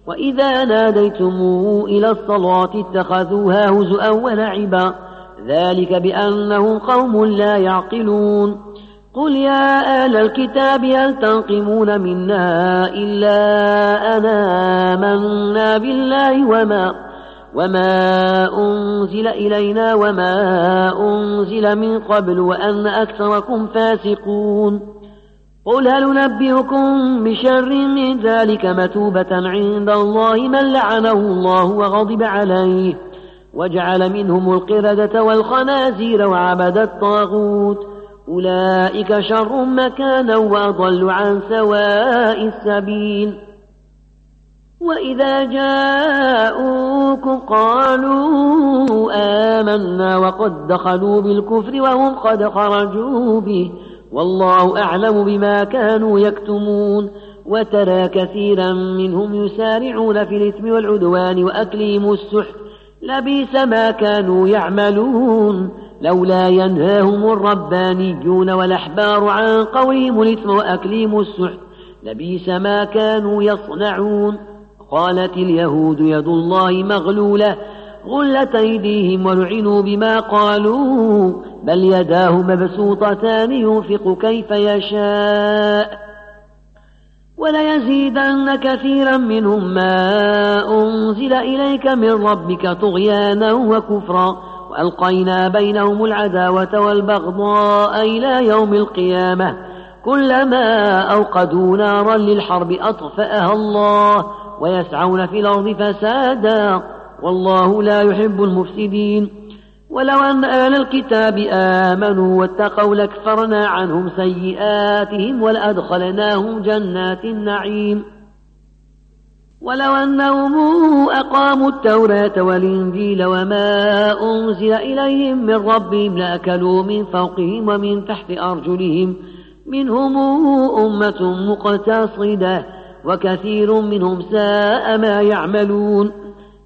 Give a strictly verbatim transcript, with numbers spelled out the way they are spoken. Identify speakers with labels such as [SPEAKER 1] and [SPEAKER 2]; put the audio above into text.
[SPEAKER 1] وإذا ناديتم إلى الصلاة اتخذوها هزؤا ولعبا ذلك بأنهم قوم لا يعقلون قل يا أهل الكتاب هل تنقمون منا إلا أنا آمنا بالله وما وما أنزل إلينا وما أنزل من قبل وأن أكثركم فاسقون قل هل ننبئكم بشر من ذلك مثوبة عند الله من لعنه الله وغضب عليه وجعل منهم القردة والخنازير وعبد الطاغوت أولئك شر مكانا وأضل عن سواء السبيل وإذا جاءوكم قالوا آمنا وقد دخلوا بالكفر وهم قد خرجوا به والله أعلم بما كانوا يكتمون وترى كثيرا منهم يسارعون في الإثم والعدوان وأكلهم السحت لبئس ما كانوا يعملون لولا ينهاهم الربانيون والأحبار عن قولهم الإثم وأكلهم السحت لبئس ما كانوا يصنعون قالت اليهود يد الله مغلولة غلت أيديهم ولعنوا بما قالوا بل يداه مبسوطتان ينفق كيف يشاء وليزيدن كثيرا منهم ما أنزل إليك من ربك طغيانا وكفرا وألقينا بينهم العداوة والبغضاء إلى يوم القيامة كلما أوقدوا نارا للحرب أطفأها الله ويسعون في الأرض فسادا والله لا يحب المفسدين ولو أن أهل الكتاب آمنوا واتقوا لكفرنا عنهم سيئاتهم ولأدخلناهم جنات النعيم ولو أنهم أقاموا التوراة والإنجيل وما أنزل إليهم من ربهم لأكلوا من فوقهم ومن تحت أرجلهم منهم أمة مقتصدة وكثير منهم ساء ما يعملون